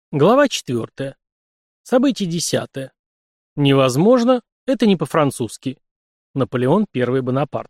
Глава 4. Событие 10. Невозможно, это не по-французски. Наполеон I Бонапарт.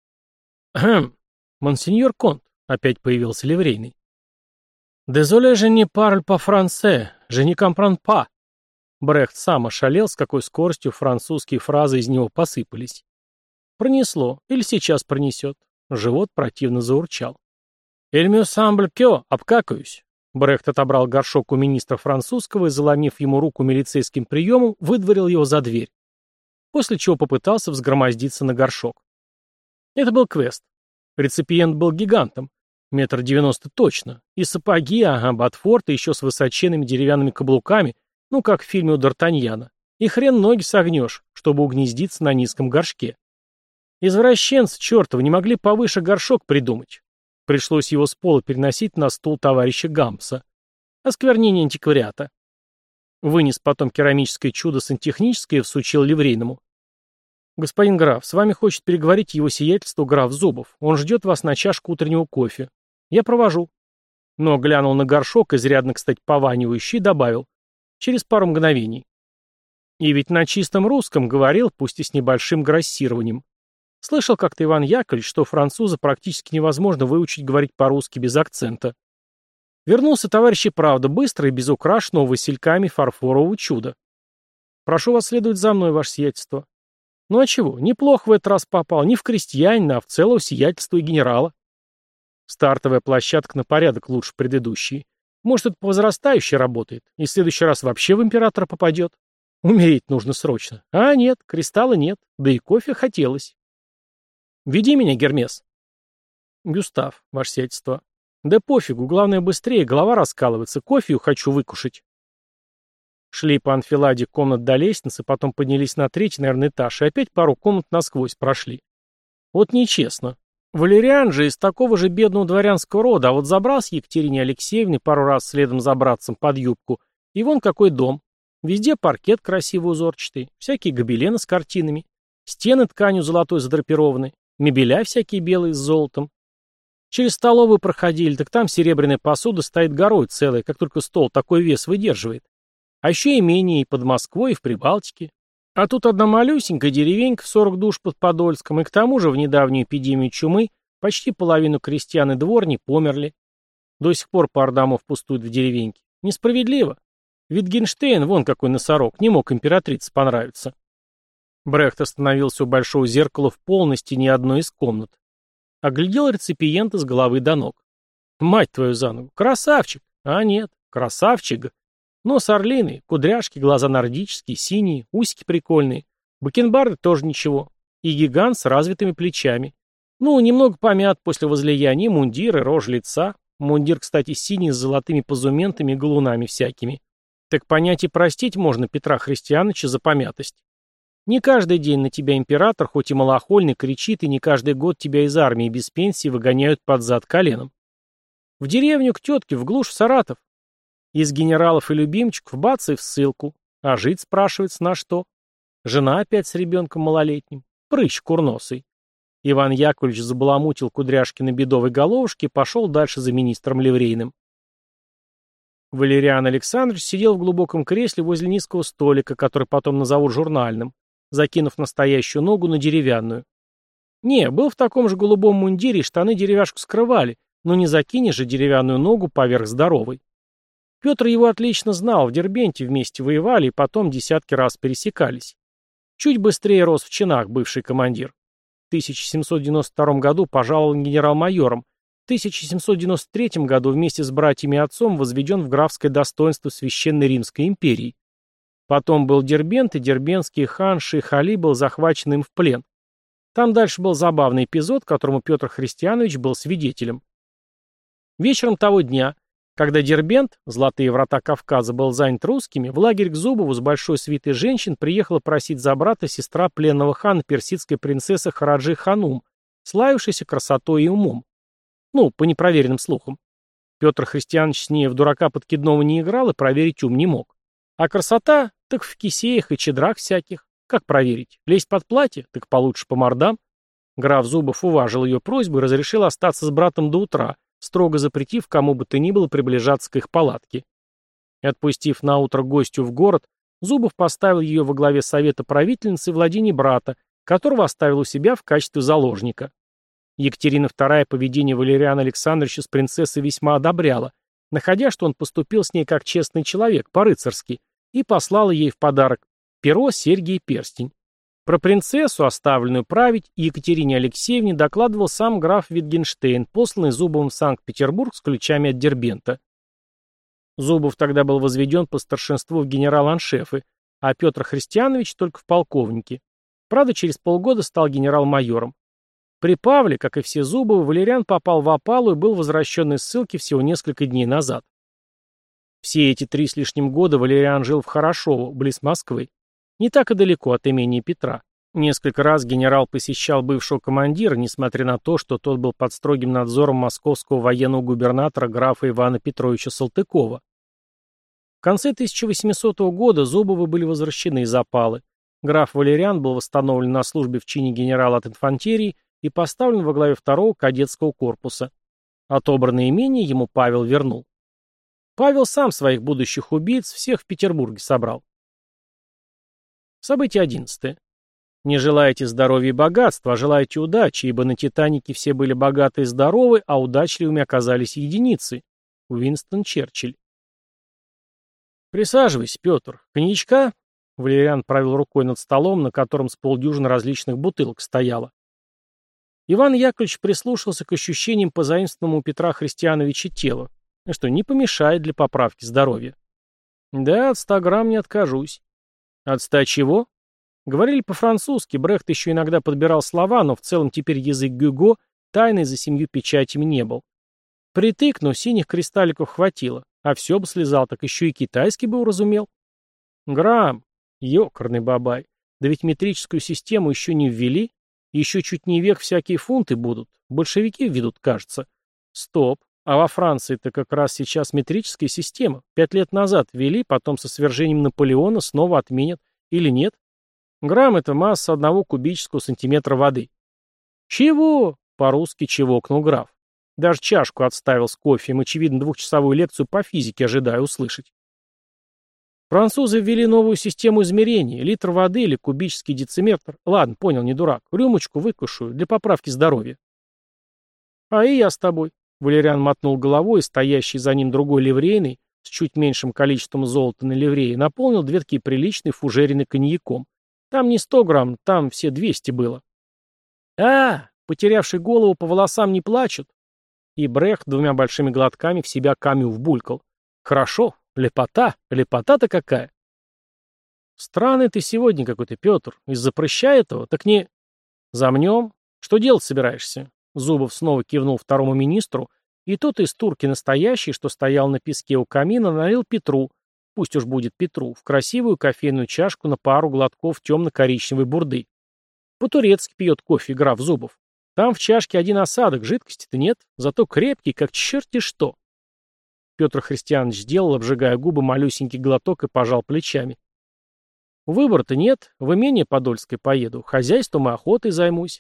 «Хм, монсеньор Конт», — опять появился ливрейный. «Désolé, je ne parle pas français, je ne comprends pas». Брехт сам ошалел, с какой скоростью французские фразы из него посыпались. Пронесло, или сейчас пронесет. Живот противно заурчал. «Il me semble que», — обкакаюсь. Брехт отобрал горшок у министра французского и, заломив ему руку милицейским приемом, выдворил его за дверь. После чего попытался взгромоздиться на горшок. Это был квест. Реципиент был гигантом. 1,90 м точно. И сапоги, ботфорты, еще с высоченными деревянными каблуками, ну, как в фильме у Д'Артаньяна. И хрен ноги согнешь, чтобы угнездиться на низком горшке. Извращенцы чертовы не могли повыше горшок придумать. Пришлось его с пола переносить на стул товарища Гампса. Осквернение антиквариата. Вынес потом керамическое чудо сантехническое и всучил ливрейному. «Господин граф, с вами хочет переговорить его сиятельство граф Зубов. Он ждет вас на чашку утреннего кофе. Я провожу». Но глянул на горшок, изрядно, кстати, пованивающий, и добавил. Через пару мгновений. И ведь на чистом русском говорил, пусть и с небольшим грассированием. Слышал как-то Иван Яковлевич, что француза практически невозможно выучить говорить по-русски без акцента. Вернулся товарищ и правда, быстро и без украшенного васильками фарфорового чуда. «Прошу вас следовать за мной, ваше сиятельство». «Ну а чего, неплохо в этот раз попал, не в крестьянина, а в целого сиятельства и генерала». Стартовая площадка на порядок лучше предыдущей. Может, это по возрастающей работает, и в следующий раз вообще в императора попадет. Умереть нужно срочно. А нет, кристалла нет, да и кофе хотелось. «Веди меня, Гермес». «Гюстав, ваше сиятельство». «Да пофигу, главное быстрее, голова раскалывается, кофею хочу выкушать». Шли по анфиладе комнат до лестницы, потом поднялись на третий, наверное, этаж, и опять пару комнат насквозь прошли. Вот нечестно. Валериан же из такого же бедного дворянского рода, а вот забрался Екатерине Алексеевне пару раз следом за братцем под юбку, и вон какой дом. Везде паркет красивый узорчатый, всякие гобелены с картинами, стены тканью золотой задрапированы, мебеля всякие белые с золотом. Через столовую проходили, так там серебряная посуда стоит горой целая, как только стол такой вес выдерживает. А еще имение и под Москвой, и в Прибалтике. А тут одна малюсенькая деревенька в 40 душ под Подольском, и к тому же в недавнюю эпидемию чумы почти половину крестьян и дворни померли. До сих пор пара домов пустует в деревеньке. Несправедливо. Витгенштейн, вон какой носорог, не мог императрице понравиться. Брехт остановился у большого зеркала в пол на стене одной из комнат. Оглядел реципиента с головы до ног. Мать твою за ногу, красавчик! А нет, красавчик! Нос орлиный, кудряшки, глаза нордические, синие, усики прикольные. Бакенбарды тоже ничего. И гигант с развитыми плечами. Ну, немного помят после возлияния, мундир и рожа лица. Мундир, кстати, синий с золотыми позументами и галунами всякими. Так понять и простить можно Петра Христиановича за помятость. Не каждый день на тебя император, хоть и малохольный, кричит, и не каждый год тебя из армии без пенсии выгоняют под зад коленом. В деревню к тетке, в глушь, в Саратов. Из генералов и любимчиков бац и в ссылку. А жить, спрашивается, на что? Жена опять с ребенком малолетним. Прыщ курносый. Иван Яковлевич забаламутил кудряшки на бедовой головушке и пошел дальше за министром ливрейным. Валериан Александрович сидел в глубоком кресле возле низкого столика, который потом назовут журнальным, закинув настоящую ногу на деревянную. Не, был в таком же голубом мундире, и штаны деревяшку скрывали, но не закинешь же деревянную ногу поверх здоровой. Петр его отлично знал, в Дербенте вместе воевали и потом десятки раз пересекались. Чуть быстрее рос в чинах бывший командир. В 1792 году пожалован генерал-майором, в 1793 году вместе с братьями и отцом возведен в графское достоинство Священной Римской империи. Потом был Дербент, и дербентский хан Шейх Али был захвачен им в плен. Там дальше был забавный эпизод, которому Петр Христианович был свидетелем. Вечером того дня, когда Дербент, золотые врата Кавказа, был занят русскими, в лагерь к Зубову с большой свитой женщин приехала просить за брата сестра пленного хана персидская принцесса Хараджи Ханум, славившаяся красотой и умом. Ну, по непроверенным слухам. Петр Христианович с ней в дурака подкидного не играл и проверить ум не мог. А красота? Так в кисеях и чедрах всяких. Как проверить? Лезть под платье? Так получше по мордам. Граф Зубов уважил ее просьбу и разрешил остаться с братом до утра, строго запретив кому бы то ни было приближаться к их палатке. Отпустив наутро гостью в город, Зубов поставил ее во главе совета правительницы владений брата, которого оставил у себя в качестве заложника. Екатерина II поведение Валериана Александровича с принцессой весьма одобряла, находя, что он поступил с ней как честный человек, по-рыцарски, и послала ей в подарок перо, серьги и перстень. Про принцессу, оставленную править, Екатерине Алексеевне докладывал сам граф Витгенштейн, посланный Зубовым в Санкт-Петербург с ключами от Дербента. Зубов тогда был возведен по старшинству в генерал-аншефы, а Петр Христианович только в полковнике. Правда, через полгода стал генерал-майором. При Павле, как и все Зубовы, Валериан попал в опалу и был возвращен из ссылки всего несколько дней назад. Все эти 3 с лишним года Валериан жил в Хорошово, близ Москвы, не так и далеко от имени Петра. Несколько раз генерал посещал бывшего командира, несмотря на то, что тот был под строгим надзором московского военного губернатора графа Ивана Петровича Салтыкова. В конце 1800 года Зубовы были возвращены из опалы. Граф Валериан был восстановлен на службе в чине генерала от инфантерии и поставлен во главе 2-го кадетского корпуса. Отобранное имение ему Павел вернул. Павел сам своих будущих убийц всех в Петербурге собрал. Событие 11. Не желаете здоровья и богатства, а желаете удачи, ибо на «Титанике» все были богаты и здоровы, а удачливыми оказались единицы. Уинстон Черчилль. «Присаживайся, Петр. Коньячка?» Валериан провел рукой над столом, на котором с полдюжины различных бутылок стояло. Иван Яковлевич прислушался к ощущениям позаимствованного у Петра Христиановича тела. Что, не помешает для поправки здоровья. Да, от 100 грамм не откажусь. От 100 чего? Говорили по-французски, Брехт еще иногда подбирал слова, но в целом теперь язык Гюго тайный за 7 печатями не был. Притык, но синих кристалликов хватило, а все бы слезал, так еще и китайский бы уразумел. Грамм, ёкарный бабай, да ведь метрическую систему еще не ввели, еще чуть не век всякие фунты будут, большевики введут, кажется. Стоп, а во Франции-то как раз сейчас метрическая система, 5 лет назад ввели, потом со свержением Наполеона снова отменят, или нет? Грамм — это масса 1 кубического сантиметра воды. Чего? По-русски чевокнул граф. Даже чашку отставил с кофеем, очевидно, 2-часовую лекцию по физике ожидаю услышать. Французы ввели новую систему измерений, литр воды или кубический дециметр. Ладно, понял, не дурак. Рюмочку выкушаю для поправки здоровья. А и я с тобой. Валериан мотнул головой, и стоящий за ним другой ливрейный, с чуть меньшим количеством золота на ливрее, наполнил 2 такие приличные фужерины коньяком. Там не 100 грамм, там все 200 было. Потерявший голову по волосам не плачут. И Брехт 2 большими глотками в себя Камю вбулькал. Хорошо, лепота-то какая. Странный ты сегодня какой-то, Петр. Из-за прыща этого? Так не... Замнем? Что делать собираешься? Зубов снова кивнул 2-му министру, и тот из турки настоящий, что стоял на песке у камина, налил Петру, пусть уж будет Петру, в красивую кофейную чашку на пару глотков темно-коричневой бурды. По-турецки пьет кофе граф Зубов. Там в чашке 1 осадок, жидкости-то нет, зато крепкий, как черти что. Петр Христианович сделал, обжигая губы, малюсенький глоток и пожал плечами. Выбора-то нет, в имение Подольское поеду, хозяйством и охотой займусь.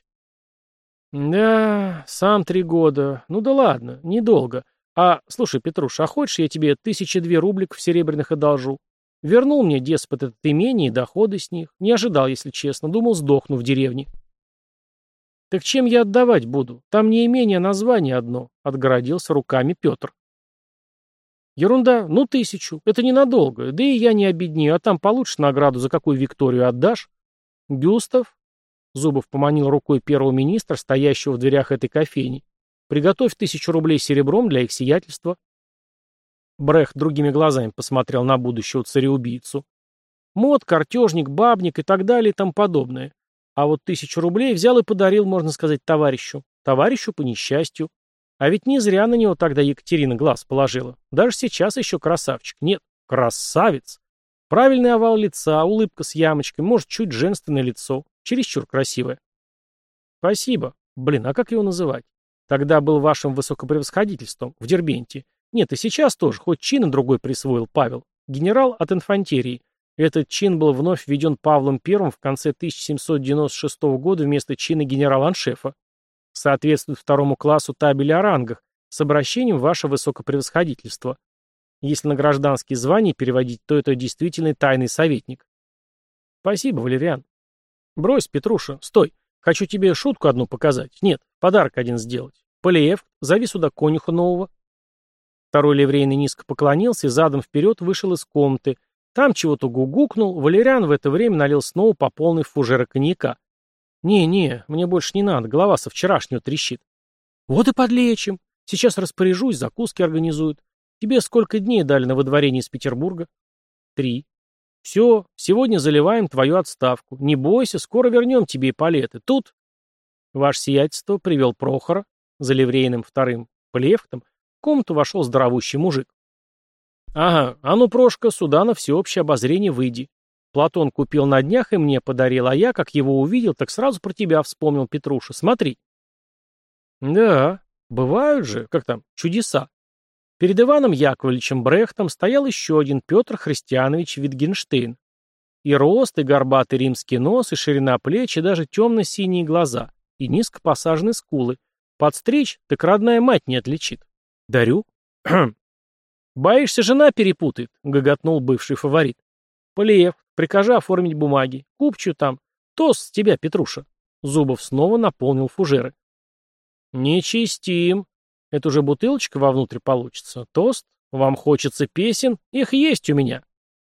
Да, сам 3 года. Ну да ладно, недолго. А, слушай, Петруш, а хочешь, я тебе 1002 рубликов серебряных одолжу? Вернул мне, деспот, это имение и доходы с них. Не ожидал, если честно. Думал, сдохну в деревне. Так чем я отдавать буду? Там не имение, а название одно. Отгородился руками Петр. Ерунда, 1000. Это ненадолго. Да и я не обеднею, а там получишь награду, за какую Викторию отдашь. Бюстов? Зубов поманил рукой 1-го министра, стоящего в дверях этой кофейни. «Приготовь 1000 рублей серебром для их сиятельства». Брехт другими глазами посмотрел на будущего цареубийцу. Мод, картежник, бабник и так далее и тому подобное. А вот 1000 рублей взял и подарил, можно сказать, товарищу. Товарищу по несчастью. А ведь не зря на него тогда Екатерина глаз положила. Даже сейчас еще красавчик. Нет, красавец. Правильный овал лица, улыбка с ямочкой, может, чуть женственное лицо. Чересчур красивое. Спасибо. Блин, а как его называть? Тогда был вашим высокопревосходительством в Дербенте. Нет, и сейчас тоже, хоть чин и другой присвоил Павел. Генерал от инфантерии. Этот чин был вновь введен Павлом I в конце 1796 года вместо чина генерал-аншефа. Соответствует 2-му классу табели о рангах с обращением ваше высокопревосходительство. Если на гражданские звания переводить, то это действительно тайный советник. Спасибо, Валериан. Брось, Петруша, стой. Хочу тебе шутку одну показать. Нет, подарок один сделать. Полиев, зови сюда конюха нового. Второй ливрейный низко поклонился и задом вперед вышел из комнаты. Там чего-то гугукнул, Валериан в это время налил снова по полной фужера коньяка. «Не, мне больше не надо, голова со вчерашнего трещит». «Вот и подлечим. Сейчас распоряжусь, закуски организуют. Тебе сколько дней дали на выдворение из Петербурга?» 3. «Все, сегодня заливаем твою отставку. Не бойся, скоро вернем тебе эполеты. Тут...» Ваше сиятельство привел Прохора, за ливрейным вторым полиевктом, в комнату вошел здоровущий мужик. «Ага, а ну, Прошка, сюда на всеобщее обозрение выйди. Платон купил на днях и мне подарил, а я, как его увидел, так сразу про тебя вспомнил, Петруша. Смотри». Да, бывают же, как там, чудеса. Перед Иваном Яковлевичем Брехтом стоял еще один Петр Христианович Витгенштейн. И рост, и горбатый римский нос, и ширина плеч, и даже темно-синие глаза, и низко посаженные скулы. Подстричь, так родная мать не отличит. Дарю. «Боишься, жена перепутает?» — гоготнул бывший фаворит. «Полиев, прикажи оформить бумаги. Купчу там. Тост с тебя, Петруша». Зубов снова наполнил фужеры. «Не чистим. Это уже бутылочка вовнутрь получится. Тост? Вам хочется песен? Их есть у меня».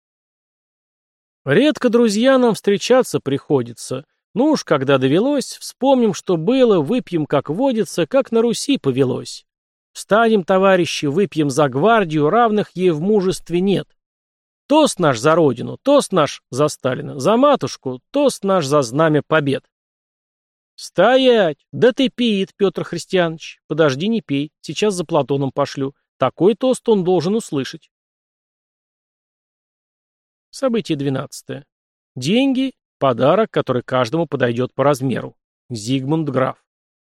Редко, друзья, нам встречаться приходится. Ну уж, когда довелось, вспомним, что было, выпьем, как водится, как на Руси повелось. Встанем, товарищи, выпьем за гвардию, равных ей в мужестве нет. Тост наш за родину, тост наш за Сталина, за матушку, тост наш за знамя побед. Стоять! Да ты пиит, Петр Христианович. Подожди, не пей, сейчас за Платоном пошлю. Такой тост он должен услышать. Событие 12. Деньги – подарок, который каждому подойдет по размеру. Зигмунд Граф.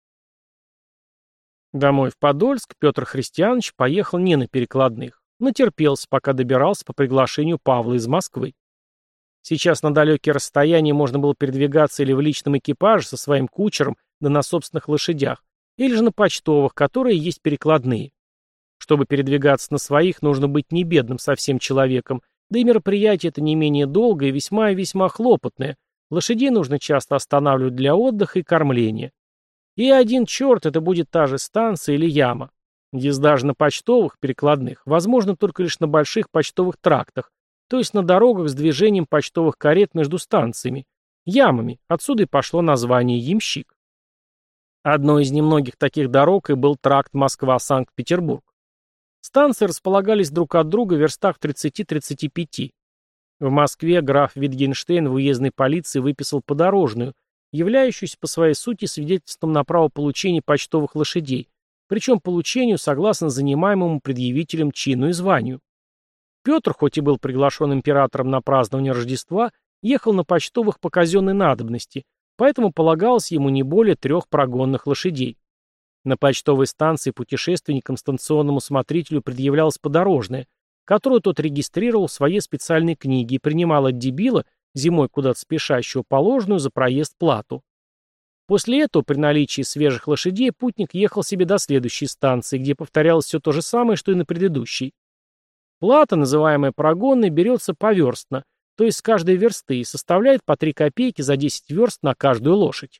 Домой в Подольск Петр Христианович поехал не на перекладных, натерпелся, пока добирался по приглашению Павла из Москвы. Сейчас на далекие расстояния можно было передвигаться или в личном экипаже со своим кучером, да на собственных лошадях, или же на почтовых, которые есть перекладные. Чтобы передвигаться на своих, нужно быть не бедным совсем человеком, да и мероприятие это не менее долгое и весьма хлопотное. Лошадей нужно часто останавливать для отдыха и кормления. И один черт, это будет та же станция или яма. Езда же на почтовых перекладных возможно только лишь на больших почтовых трактах, то есть на дорогах с движением почтовых карет между станциями, ямами, отсюда и пошло название ямщик. Одной из немногих таких дорог и был тракт Москва-Санкт-Петербург. Станции располагались друг от друга в верстах в 30-35. В Москве граф Витгенштейн в уездной полиции выписал подорожную, являющуюся по своей сути свидетельством на право получения почтовых лошадей, причем получению согласно занимаемому предъявителем чину и званию. Петр, хоть и был приглашен императором на празднование Рождества, ехал на почтовых по казенной надобности, поэтому полагалось ему не более 3 прогонных лошадей. На почтовой станции путешественникам станционному смотрителю предъявлялась подорожная, которую тот регистрировал в своей специальной книге и принимал от дебила, зимой куда-то спешащего, положенную за проезд плату. После этого, при наличии свежих лошадей, путник ехал себе до следующей станции, где повторялось все то же самое, что и на предыдущей. Плата, называемая прогонной, берется поверстно, то есть с каждой версты, и составляет по 3 копейки за 10 верст на каждую лошадь.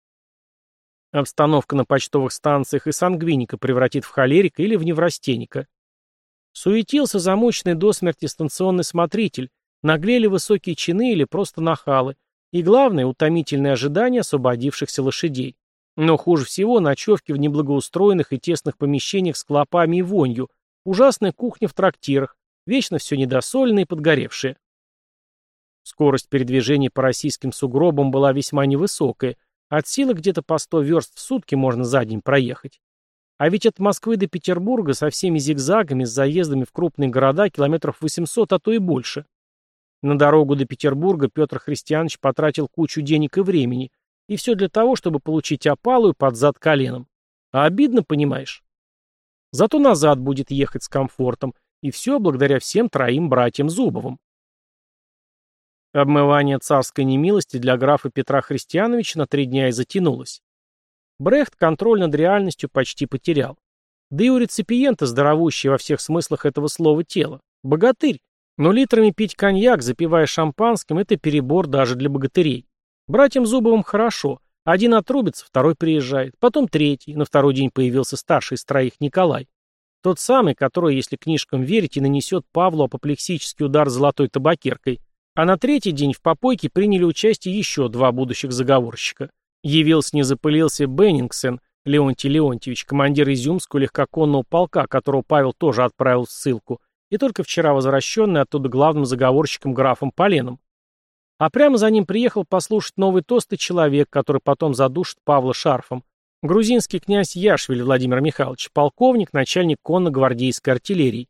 Обстановка на почтовых станциях и сангвиника превратит в холерика или в неврастенника. Суетился замученный до смерти станционный смотритель, наглели высокие чины или просто нахалы, и главное, утомительное ожидание освободившихся лошадей. Но хуже всего ночевки в неблагоустроенных и тесных помещениях с клопами и вонью, ужасная кухня в трактирах, вечно все недосоленное и подгоревшее. Скорость передвижения по российским сугробам была весьма невысокая, от силы где-то по 100 верст в сутки можно за день проехать. А ведь от Москвы до Петербурга со всеми зигзагами, с заездами в крупные города километров 800, а то и больше. На дорогу до Петербурга Петр Христианович потратил кучу денег и времени, и все для того, чтобы получить опалую под зад коленом. А обидно, понимаешь? Зато назад будет ехать с комфортом, и все благодаря всем 3 братьям Зубовым. Обмывание царской немилости для графа Петра Христиановича на 3 дня и затянулось. Брехт контроль над реальностью почти потерял. Да и у реципиента здоровущее во всех смыслах этого слова тело. Богатырь. Но литрами пить коньяк, запивая шампанским, это перебор даже для богатырей. Братьям Зубовым хорошо. Один отрубится, второй приезжает, потом третий. На второй день появился старший из троих Николай. Тот самый, который, если книжкам верить, и нанесет Павлу апоплексический удар золотой табакеркой. А на третий день в попойке приняли участие еще два будущих заговорщика. Явился не запылился Беннингсен Леонтий Леонтьевич, командир Изюмского легкоконного полка, которого Павел тоже отправил в ссылку, и только вчера возвращенный оттуда главным заговорщиком графом Поленом. А прямо за ним приехал послушать новый тост и человек, который потом задушит Павла шарфом. Грузинский князь Яшвили Владимир Михайлович, полковник, начальник конно-гвардейской артиллерии.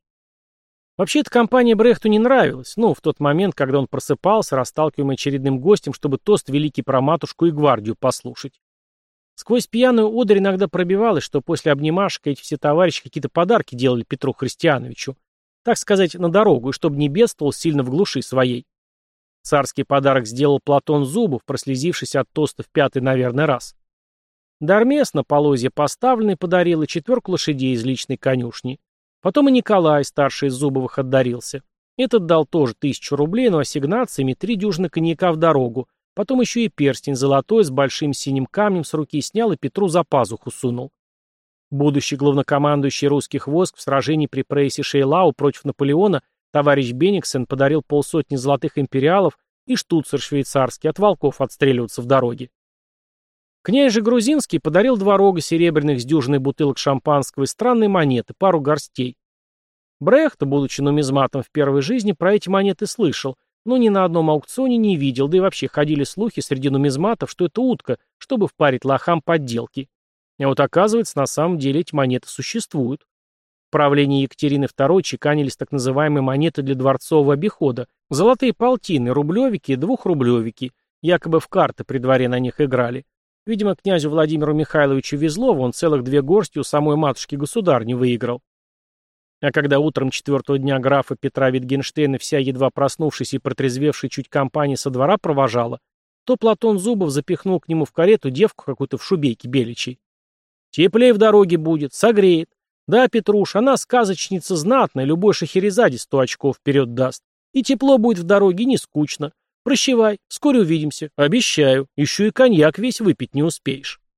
Вообще эта компания Брехту не нравилась, в тот момент, когда он просыпался, расталкиваемый очередным гостем, чтобы тост великий про матушку и гвардию послушать. Сквозь пьяную одурь иногда пробивалось, что после обнимашек эти все товарищи какие-то подарки делали Петру Христиановичу, так сказать, на дорогу, и чтобы не бедствовал сильно в глуши своей. Царский подарок сделал Платон Зубов, прослезившись от тоста в пятый, наверное, раз. Дармес на полозье поставленный подарил и 4 лошадей из личной конюшни. Потом и Николай, старший из Зубовых, отдарился. Этот дал тоже 1000 рублей, но ассигнациями 3 дюжины коньяка в дорогу. Потом еще и перстень золотой с большим синим камнем с руки снял и Петру за пазуху сунул. Будущий главнокомандующий русских войск в сражении при Прейсе Шейлау против Наполеона товарищ Бенниксен подарил 50 золотых империалов и штуцер швейцарский от волков отстреливаться в дороге. Князь же грузинский подарил 2 рога серебряных с дюжиной бутылок шампанского и странные монеты, пару горстей. Брехт, будучи нумизматом в первой жизни, про эти монеты слышал, но ни на одном аукционе не видел, да и вообще ходили слухи среди нумизматов, что это утка, чтобы впарить лохам подделки. А вот оказывается, на самом деле эти монеты существуют. В правлении Екатерины II чеканились так называемые монеты для дворцового обихода, золотые полтины, рублевики и двухрублевики, якобы в карты при дворе на них играли. Видимо, князю Владимиру Михайловичу везло, он целых 2 горсти у самой матушки-государни выиграл. А когда утром 4-го дня графа Петра Витгенштейна вся едва проснувшись и протрезвевшая чуть компания со двора провожала, то Платон Зубов запихнул к нему в карету девку какую-то в шубейке беличьей. «Теплее в дороге будет, согреет. Да, Петруш, она сказочница знатная, любой шахерезаде 100 очков вперед даст. И тепло будет в дороге, не скучно. Прощавай, вскоре увидимся. Обещаю, еще и коньяк весь выпить не успеешь».